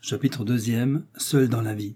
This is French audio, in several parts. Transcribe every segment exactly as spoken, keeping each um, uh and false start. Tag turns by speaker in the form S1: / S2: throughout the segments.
S1: Chapitre deuxième. Seul dans la vie.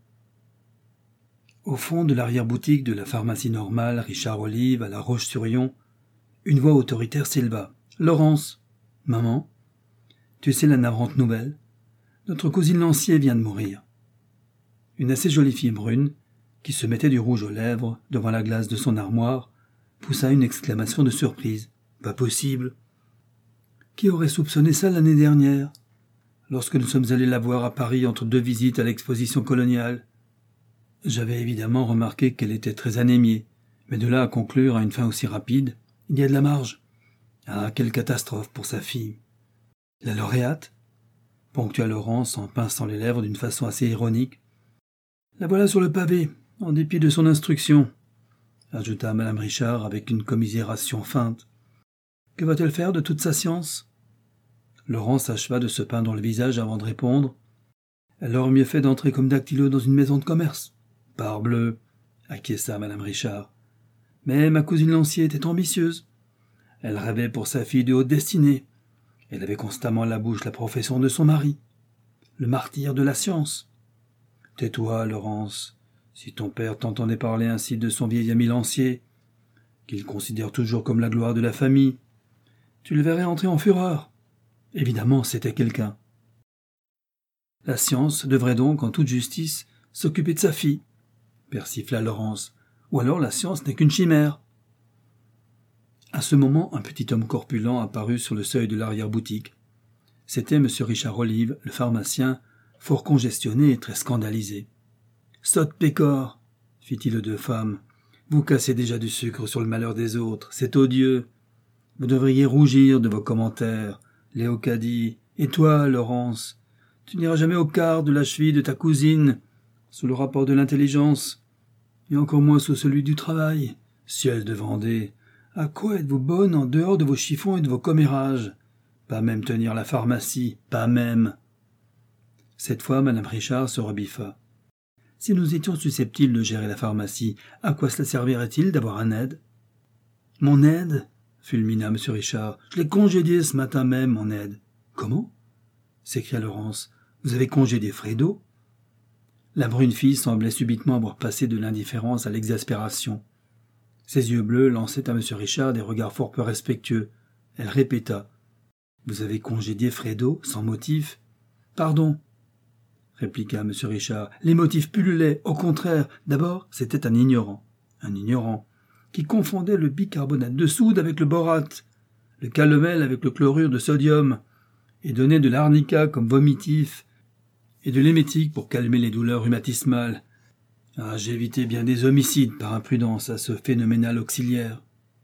S1: Au fond de l'arrière-boutique de la pharmacie normale Richard Olive à La Roche-sur-Yon, une voix autoritaire s'éleva. « Laurence !»« Maman ?»« Tu sais la navrante nouvelle ? Notre cousine Lancier vient de mourir. » Une assez jolie fille brune, qui se mettait du rouge aux lèvres devant la glace de son armoire, poussa une exclamation de surprise. « Pas possible ! Qui aurait soupçonné ça l'année dernière ? Lorsque nous sommes allés la voir à Paris entre deux visites à l'exposition coloniale. J'avais évidemment remarqué qu'elle était très anémiée, mais de là à conclure à une fin aussi rapide, il y a de la marge. Ah, quelle catastrophe pour sa fille. La lauréate ? Ponctua Laurence en pinçant les lèvres d'une façon assez ironique. La voilà sur le pavé, en dépit de son instruction, ajouta madame Richard avec une commisération feinte. Que va-t-elle faire de toute sa science ? Laurence acheva de se peindre le visage avant de répondre. Elle aurait mieux fait d'entrer comme dactylo dans une maison de commerce. Parbleu, acquiesça madame Richard. Mais ma cousine Lancier était ambitieuse. Elle rêvait pour sa fille de haute destinée. Elle avait constamment à la bouche la profession de son mari, le martyr de la science. Tais-toi, Laurence, si ton père t'entendait parler ainsi de son vieil ami Lancier, qu'il considère toujours comme la gloire de la famille, tu le verrais entrer en fureur. Évidemment, c'était quelqu'un. La science devrait donc, en toute justice, s'occuper de sa fille, persifla Laurence, ou alors la science n'est qu'une chimère. À ce moment, un petit homme corpulent apparut sur le seuil de l'arrière-boutique. C'était M. Richard Olive, le pharmacien, fort congestionné et très scandalisé. « Sotte pécore !» fit-il aux deux femmes. « Vous cassez déjà du sucre sur le malheur des autres, c'est odieux. Vous devriez rougir de vos commentaires. Léocadie, et toi, Laurence, tu n'iras jamais au quart de la cheville de ta cousine, sous le rapport de l'intelligence, et encore moins sous celui du travail. Ciel de Vendée, à quoi êtes-vous bonne en dehors de vos chiffons et de vos commérages ? Pas même tenir la pharmacie, pas même. » Cette fois, madame Richard se rebiffa. « Si nous étions susceptibles de gérer la pharmacie, à quoi cela servirait-il d'avoir un aide ? » « Mon aide ? » fulmina M. Richard. « Je l'ai congédié ce matin même, mon aide. »« Comment ?» s'écria Laurence. « Vous avez congédié Fredo ?» La brune fille semblait subitement avoir passé de l'indifférence à l'exaspération. Ses yeux bleus lançaient à M. Richard des regards fort peu respectueux. Elle répéta. « Vous avez congédié Fredo, sans motif ?»« Pardon, » répliqua M. Richard. « Les motifs pullulaient. Au contraire, d'abord, c'était un ignorant. Un ignorant. qui confondait le bicarbonate de soude avec le borate, le calomel avec le chlorure de sodium, et donnait de l'arnica comme vomitif, et de l'émétique pour calmer les douleurs rhumatismales. Ah, j'évitais bien des homicides par imprudence à ce phénoménal auxiliaire.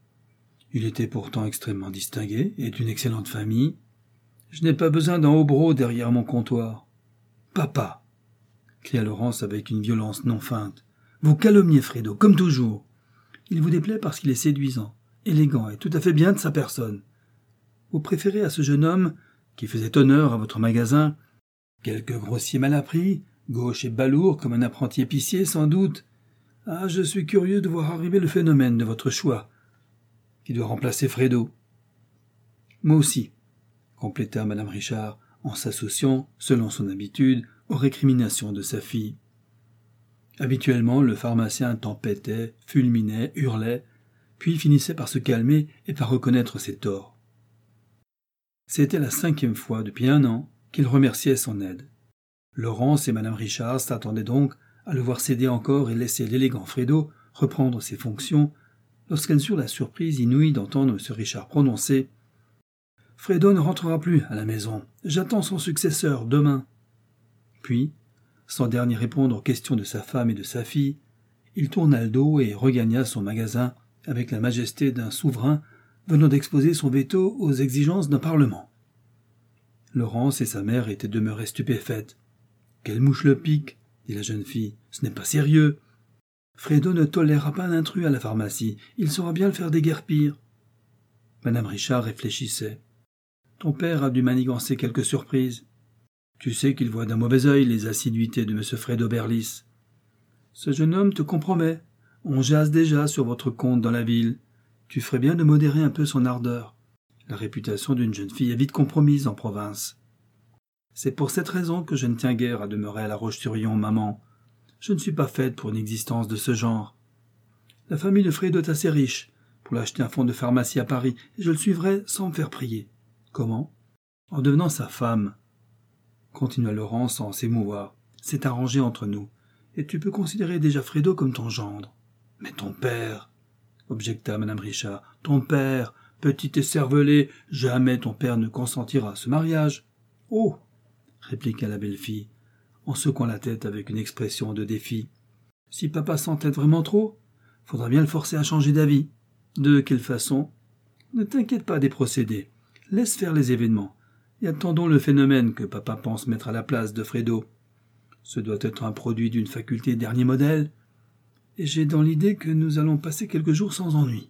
S1: Il était pourtant extrêmement distingué et d'une excellente famille. Je n'ai pas besoin d'un hobereau derrière mon comptoir. « Papa !» cria Laurence avec une violence non feinte. « Vous calomniez Fredo, comme toujours. Il vous déplaît parce qu'il est séduisant, élégant et tout à fait bien de sa personne. Vous préférez à ce jeune homme, qui faisait honneur à votre magasin, quelque grossier malappris, gauche et balourd comme un apprenti épicier sans doute. Ah, je suis curieux de voir arriver le phénomène de votre choix, qui doit remplacer Fredo. »« Moi aussi, » compléta madame Richard, en s'associant, selon son habitude, aux récriminations de sa fille. Habituellement, le pharmacien tempêtait, fulminait, hurlait, puis finissait par se calmer et par reconnaître ses torts. C'était la cinquième fois depuis un an qu'il remerciait son aide. Laurence et madame Richard s'attendaient donc à le voir céder encore et laisser l'élégant Fredo reprendre ses fonctions lorsqu'elles eurent la surprise inouïe d'entendre M. Richard prononcer « Fredo ne rentrera plus à la maison. J'attends son successeur demain. » Puis, sans dernier répondre aux questions de sa femme et de sa fille, il tourna le dos et regagna son magasin avec la majesté d'un souverain venant d'exposer son veto aux exigences d'un parlement. Laurence et sa mère étaient demeurées stupéfaites. « Quelle mouche le pique !» dit la jeune fille. « Ce n'est pas sérieux. Fredo ne tolérera pas un intrus à la pharmacie. Il saura bien le faire déguerpir. » Madame Richard réfléchissait. « Ton père a dû manigancer quelques surprises. Tu sais qu'il voit d'un mauvais œil les assiduités de M. Fredo Berlis. Ce jeune homme te compromet. On jase déjà sur votre compte dans la ville. Tu ferais bien de modérer un peu son ardeur. La réputation d'une jeune fille est vite compromise en province. » C'est pour cette raison que je ne tiens guère à demeurer à La Roche-sur-Yon, maman. Je ne suis pas faite pour une existence de ce genre. La famille de Fredo est assez riche pour l'acheter un fonds de pharmacie à Paris, et je le suivrai sans me faire prier. Comment? En devenant sa femme. Continua Laurence sans s'émouvoir. C'est arrangé entre nous, et tu peux considérer déjà Fredo comme ton gendre. Mais ton père, objecta madame Richard, ton père, petit écervelé, jamais ton père ne consentira à ce mariage. Oh, répliqua la belle-fille, en secouant la tête avec une expression de défi. Si papa s'entête vraiment trop, faudra bien le forcer à changer d'avis. De quelle façon? Ne t'inquiète pas des procédés. Laisse faire les événements, et attendons le phénomène que papa pense mettre à la place de Fredo. Ce doit être un produit d'une faculté dernier modèle, et j'ai dans l'idée que nous allons passer quelques jours sans ennui.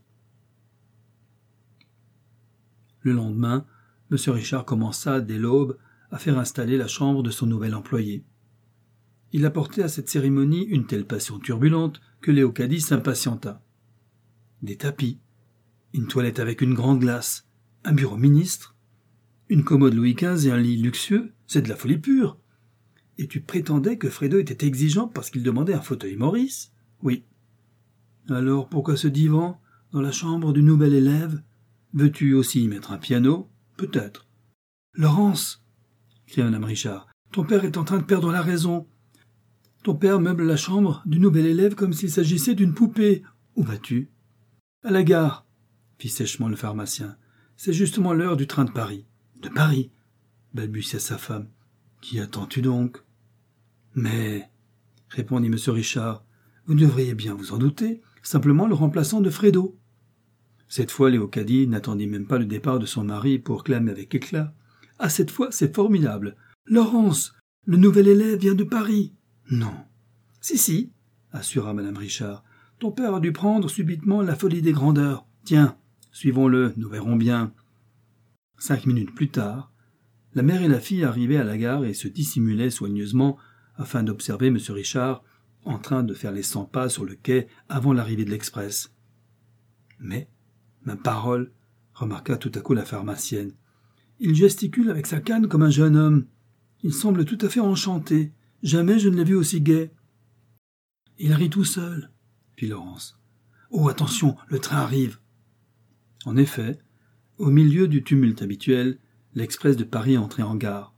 S1: Le lendemain, M. Richard commença, dès l'aube, à faire installer la chambre de son nouvel employé. Il apportait à cette cérémonie une telle passion turbulente que Léocadie s'impatienta. Des tapis, une toilette avec une grande glace, un bureau ministre, une commode Louis quinze et un lit luxueux, c'est de la folie pure. Et tu prétendais que Fredo était exigeant parce qu'il demandait un fauteuil Maurice? Oui. Alors pourquoi ce divan, dans la chambre du nouvel élève? Veux-tu aussi y mettre un piano? Peut-être. Laurence, cria madame Richard, ton père est en train de perdre la raison. Ton père meuble la chambre du nouvel élève comme s'il s'agissait d'une poupée. Où vas-tu? À la gare, fit sèchement le pharmacien. C'est justement l'heure du train de Paris. De Paris, balbutia sa femme. Qui attends-tu donc? Mais, répondit M. Richard, vous devriez bien vous en douter, simplement le remplaçant de Fredo. Cette fois, Léocadie n'attendit même pas le départ de son mari pour clamer avec éclat. Ah, cette fois, c'est formidable. Laurence, le nouvel élève vient de Paris. Non. Si, si, assura madame Richard. Ton père a dû prendre subitement la folie des grandeurs. Tiens, suivons-le, nous verrons bien. Cinq minutes plus tard, la mère et la fille arrivaient à la gare et se dissimulaient soigneusement afin d'observer M. Richard en train de faire les cent pas sur le quai avant l'arrivée de l'express. Mais, ma parole, remarqua tout à coup la pharmacienne, il gesticule avec sa canne comme un jeune homme. Il semble tout à fait enchanté. Jamais je ne l'ai vu aussi gai. Il rit tout seul, fit Laurence. Oh, attention, le train arrive. En effet, au milieu du tumulte habituel, l'express de Paris entrait en gare.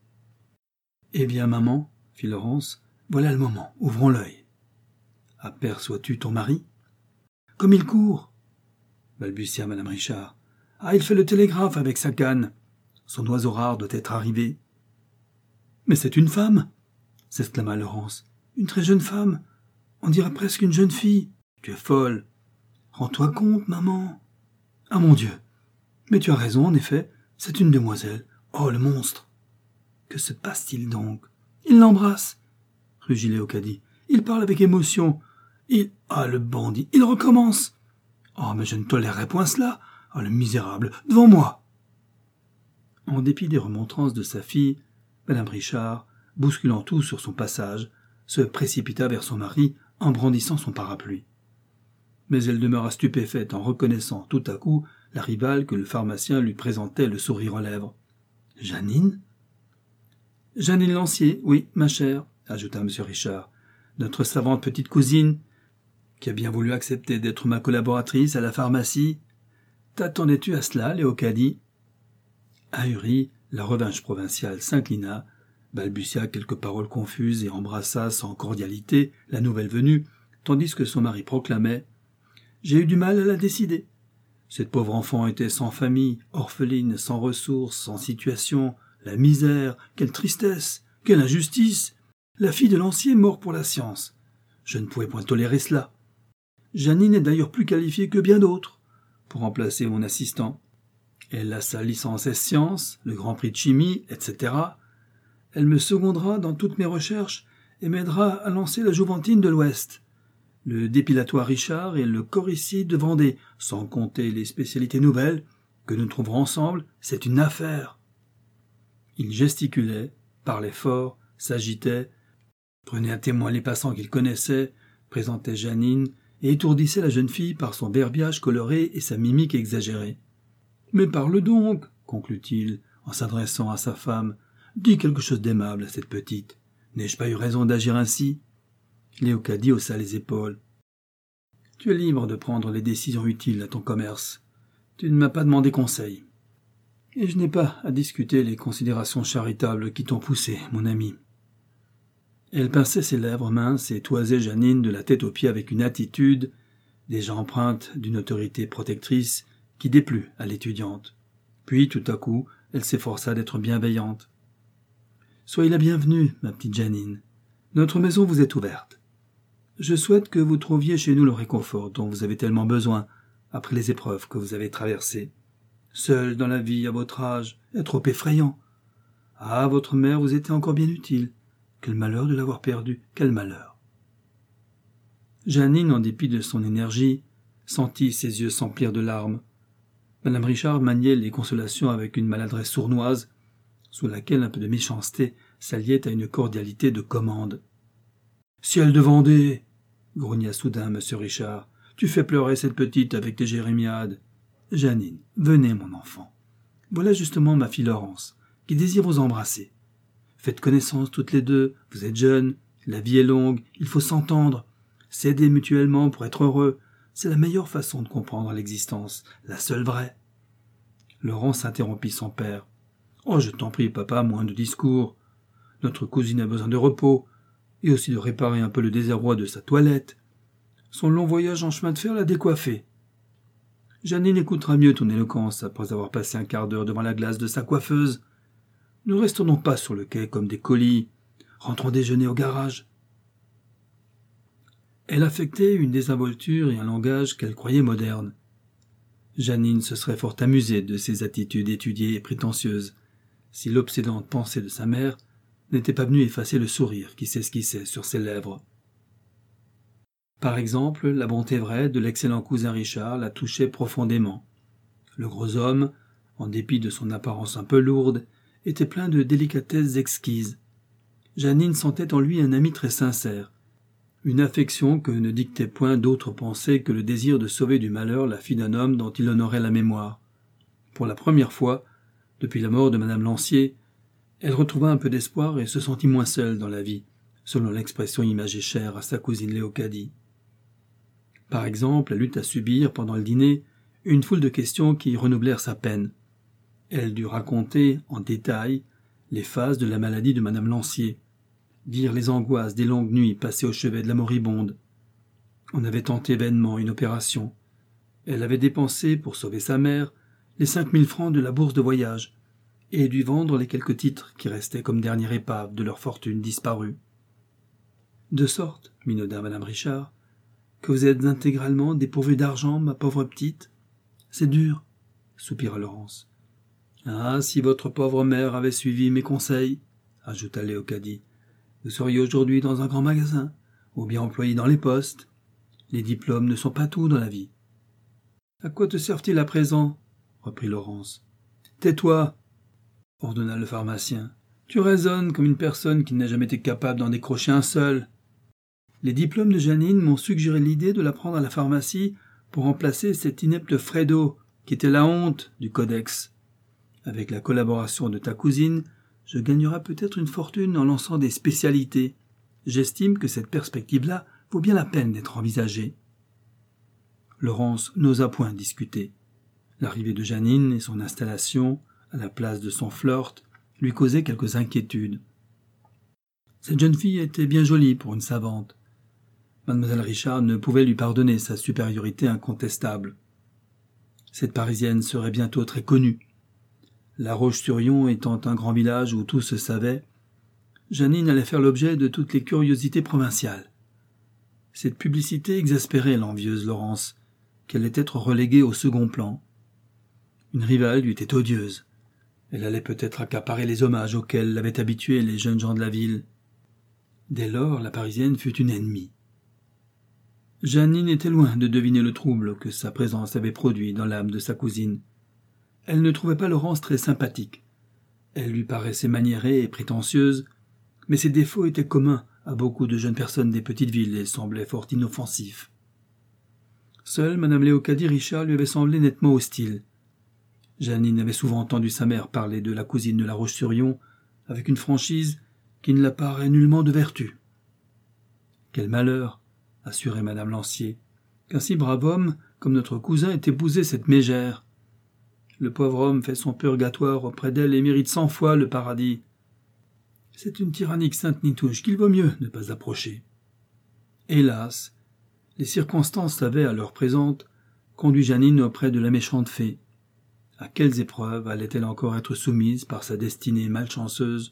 S1: Eh bien, maman, fit Laurence, voilà le moment, ouvrons l'œil. Aperçois-tu ton mari? Comme il court, balbutia madame Richard. Ah, il fait le télégraphe avec sa canne. Son oiseau rare doit être arrivé. Mais c'est une femme, s'exclama Laurence. Une très jeune femme. On dirait presque une jeune fille. Tu es folle. Rends-toi compte, maman. Ah, mon Dieu. Mais tu as raison, en effet. C'est une demoiselle. Oh, le monstre. Que se passe-t-il donc? Il l'embrasse, rugit Léocadie. Il parle avec émotion. Il... Ah, le bandit. Il recommence. Oh, mais je ne tolérerai point cela. Ah, le misérable. Devant moi. En dépit des remontrances de sa fille, madame Richard, bousculant tout sur son passage, se précipita vers son mari en brandissant son parapluie. Mais elle demeura stupéfaite en reconnaissant tout à coup la rivale que le pharmacien lui présentait le sourire aux lèvres. « Jeannine ?»« Jeannine Lancier, oui, ma chère, » ajouta M. Richard, « notre savante petite cousine, qui a bien voulu accepter d'être ma collaboratrice à la pharmacie. T'attendais-tu à cela, Léocadie ?» Ahuri, la revanche provinciale s'inclina, balbutia quelques paroles confuses et embrassa sans cordialité la nouvelle venue, tandis que son mari proclamait « J'ai eu du mal à la décider. Cette pauvre enfant était sans famille, orpheline, sans ressources, sans situation, la misère, quelle tristesse, quelle injustice, la fille de Lancier mort pour la science. Je ne pouvais point tolérer cela. Jeannine est d'ailleurs plus qualifiée que bien d'autres pour remplacer mon assistant. Elle a sa licence S-Sciences, le Grand Prix de chimie, et cetera. Elle me secondera dans toutes mes recherches et m'aidera à lancer la Jouventine de l'Ouest, le dépilatoire Richard et le coricide de Vendée, sans compter les spécialités nouvelles que nous trouverons ensemble, c'est une affaire. » Il gesticulait, parlait fort, s'agitait, prenait à témoin les passants qu'il connaissait, présentait Jeannine et étourdissait la jeune fille par son verbiage coloré et sa mimique exagérée. « Mais parle donc, conclut-il, en s'adressant à sa femme. dis quelque chose d'aimable à cette petite. N'ai-je pas eu raison d'agir ainsi ?» Léocadie haussa les épaules. « Tu es libre de prendre les décisions utiles à ton commerce. Tu ne m'as pas demandé conseil. Et je n'ai pas à discuter les considérations charitables qui t'ont poussé, mon ami. » Elle pinçait ses lèvres minces et toisait Jeannine de la tête aux pieds avec une attitude, déjà empreinte d'une autorité protectrice, qui déplut à l'étudiante. Puis, tout à coup, elle s'efforça d'être bienveillante. « Soyez la bienvenue, ma petite Jeannine. Notre maison vous est ouverte. Je souhaite que vous trouviez chez nous le réconfort dont vous avez tellement besoin après les épreuves que vous avez traversées. Seule dans la vie à votre âge est trop effrayant. Ah, votre mère vous était encore bien utile. Quel malheur de l'avoir perdue, quel malheur. » Jeannine, en dépit de son énergie, sentit ses yeux s'emplir de larmes. Madame Richard maniait les consolations avec une maladresse sournoise, sous laquelle un peu de méchanceté s'alliait à une cordialité de commande. « Ciel de Vendée !» grogna soudain M. Richard. « Tu fais pleurer cette petite avec tes jérémiades. Jeannine, venez, mon enfant. Voilà justement ma fille Laurence, qui désire vous embrasser. Faites connaissance toutes les deux, vous êtes jeunes, la vie est longue, il faut s'entendre. S'aider mutuellement pour être heureux, c'est la meilleure façon de comprendre l'existence, la seule vraie. » Laurence interrompit son père. « Oh, je t'en prie, papa, moins de discours. Notre cousine a besoin de repos, et aussi de réparer un peu le désarroi de sa toilette. Son long voyage en chemin de fer l'a décoiffée. Jeannine écoutera mieux ton éloquence après avoir passé un quart d'heure devant la glace de sa coiffeuse. Ne restons donc pas sur le quai comme des colis. Rentrons déjeuner au garage. » Elle affectait une désinvolture et un langage qu'elle croyait moderne. Jeannine se serait fort amusée de ses attitudes étudiées et prétentieuses, si l'obsédante pensée de sa mère n'était pas venue effacer le sourire qui s'esquissait sur ses lèvres. Par exemple, la bonté vraie de l'excellent cousin Richard la touchait profondément. Le gros homme, en dépit de son apparence un peu lourde, était plein de délicatesses exquises. Jeannine sentait en lui un ami très sincère, une affection que ne dictait point d'autre pensée que le désir de sauver du malheur la fille d'un homme dont il honorait la mémoire. Pour la première fois, depuis la mort de madame Lancier, elle retrouva un peu d'espoir et se sentit moins seule dans la vie, selon l'expression imagée chère à sa cousine Léocadie. Par exemple, elle eut à subir, pendant le dîner, une foule de questions qui renouvelèrent sa peine. Elle dut raconter, en détail, les phases de la maladie de madame Lancier, dire les angoisses des longues nuits passées au chevet de la moribonde. On avait tenté vainement une opération. Elle avait dépensé, pour sauver sa mère, les cinq mille francs de la bourse de voyage, et dut vendre les quelques titres qui restaient comme dernière épave de leur fortune disparue. « De sorte, minauda madame Richard, que vous êtes intégralement dépourvue d'argent, ma pauvre petite ? C'est dur, soupira Laurence. « Ah, si votre pauvre mère avait suivi mes conseils, ajouta Léocadie, vous seriez aujourd'hui dans un grand magasin, ou bien employé dans les postes. Les diplômes ne sont pas tout dans la vie. »« À quoi te servent-ils à présent ?» reprit Laurence. « Tais-toi !» ordonna le pharmacien. « Tu raisonnes comme une personne qui n'a jamais été capable d'en décrocher un seul. Les diplômes de Jeannine m'ont suggéré l'idée de la prendre à la pharmacie pour remplacer cet inepte Fredo, qui était la honte du codex. Avec la collaboration de ta cousine, je gagnerai peut-être une fortune en lançant des spécialités. J'estime que cette perspective-là vaut bien la peine d'être envisagée. » Laurence n'osa point discuter. L'arrivée de Jeannine et son installation, à la place de son flirt, lui causaient quelques inquiétudes. Cette jeune fille était bien jolie pour une savante. Mademoiselle Richard ne pouvait lui pardonner sa supériorité incontestable. Cette Parisienne serait bientôt très connue. La Roche-sur-Yon étant un grand village où tout se savait, Jeannine allait faire l'objet de toutes les curiosités provinciales. Cette publicité exaspérait l'envieuse Laurence, qui allait être reléguée au second plan. Une rivale lui était odieuse. Elle allait peut-être accaparer les hommages auxquels l'avaient habituée les jeunes gens de la ville. Dès lors, la Parisienne fut une ennemie. Jeannine était loin de deviner le trouble que sa présence avait produit dans l'âme de sa cousine. Elle ne trouvait pas Laurence très sympathique. Elle lui paraissait maniérée et prétentieuse, mais ses défauts étaient communs à beaucoup de jeunes personnes des petites villes et semblaient fort inoffensifs. Seule madame Léocadie Richard lui avait semblé nettement hostile. Jeannine avait souvent entendu sa mère parler de la cousine de la Roche-sur-Yon avec une franchise qui ne l'apparaît nullement de vertu. Quel malheur, assurait madame Lancier, qu'un si brave homme comme notre cousin ait épousé cette mégère. Le pauvre homme fait son purgatoire auprès d'elle et mérite cent fois le paradis. C'est une tyrannique sainte Nitouche qu'il vaut mieux ne pas approcher. Hélas, les circonstances avaient, à l'heure présente, conduit Jeannine auprès de la méchante fée. À quelles épreuves allait-elle encore être soumise par sa destinée malchanceuse?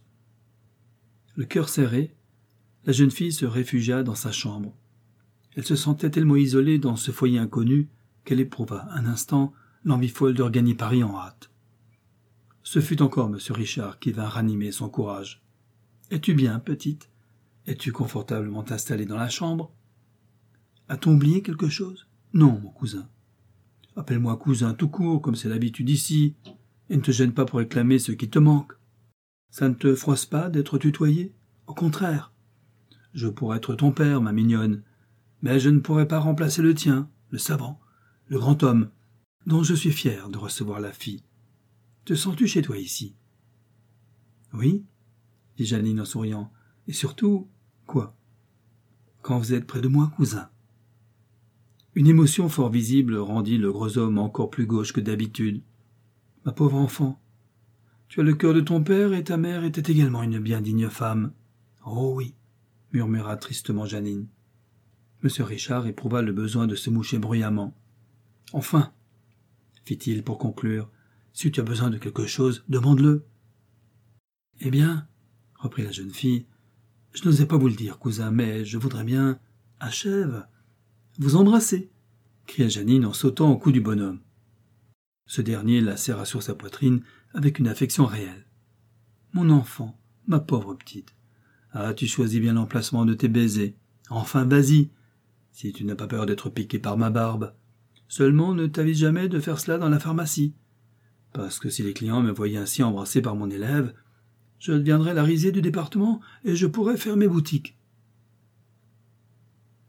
S1: Le cœur serré, la jeune fille se réfugia dans sa chambre. Elle se sentait tellement isolée dans ce foyer inconnu qu'elle éprouva un instant l'envie folle de regagner Paris en hâte. Ce fut encore M. Richard qui vint ranimer son courage. « Es-tu bien, petite? Es-tu confortablement installée dans la chambre? A-t-on oublié quelque chose? Non, mon cousin. Appelle-moi cousin tout court, comme c'est l'habitude ici, et ne te gêne pas pour réclamer ce qui te manque. Ça ne te froisse pas d'être tutoyé? Au contraire. Je pourrais être ton père, ma mignonne, mais je ne pourrais pas remplacer le tien, le savant, le grand homme, dont je suis fier de recevoir la fille. Te sens-tu chez toi ici? Oui, dit Jeannine en souriant, et surtout, quoi? Quand vous êtes près de moi, cousin. Une émotion fort visible rendit le gros homme encore plus gauche que d'habitude. Ma pauvre enfant, tu as le cœur de ton père et ta mère était également une bien digne femme. Oh oui, murmura tristement Jeannine. Monsieur Richard éprouva le besoin de se moucher bruyamment. Enfin, fit-il pour conclure, si tu as besoin de quelque chose, demande-le. Eh bien, reprit la jeune fille, je n'osais pas vous le dire, cousin, mais je voudrais bien... Achève. Vous embrasser, cria Jeannine en sautant au cou du bonhomme. Ce dernier la serra sur sa poitrine avec une affection réelle. Mon enfant, ma pauvre petite, ah, tu choisis bien l'emplacement de tes baisers. Enfin, vas-y, si tu n'as pas peur d'être piqué par ma barbe. Seulement, ne t'avise jamais de faire cela dans la pharmacie, parce que si les clients me voyaient ainsi embrassé par mon élève, je deviendrais la risée du département et je pourrais fermer boutique.